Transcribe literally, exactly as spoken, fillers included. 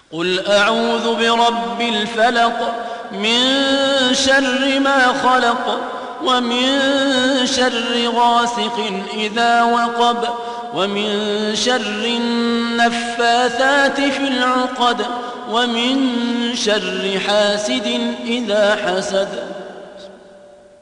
قل أعوذ برب الفلق من شر ما خلق ومن شر غاسق إذا وقب ومن شر النفاثات في العقد ومن شر حاسد إذا حسد.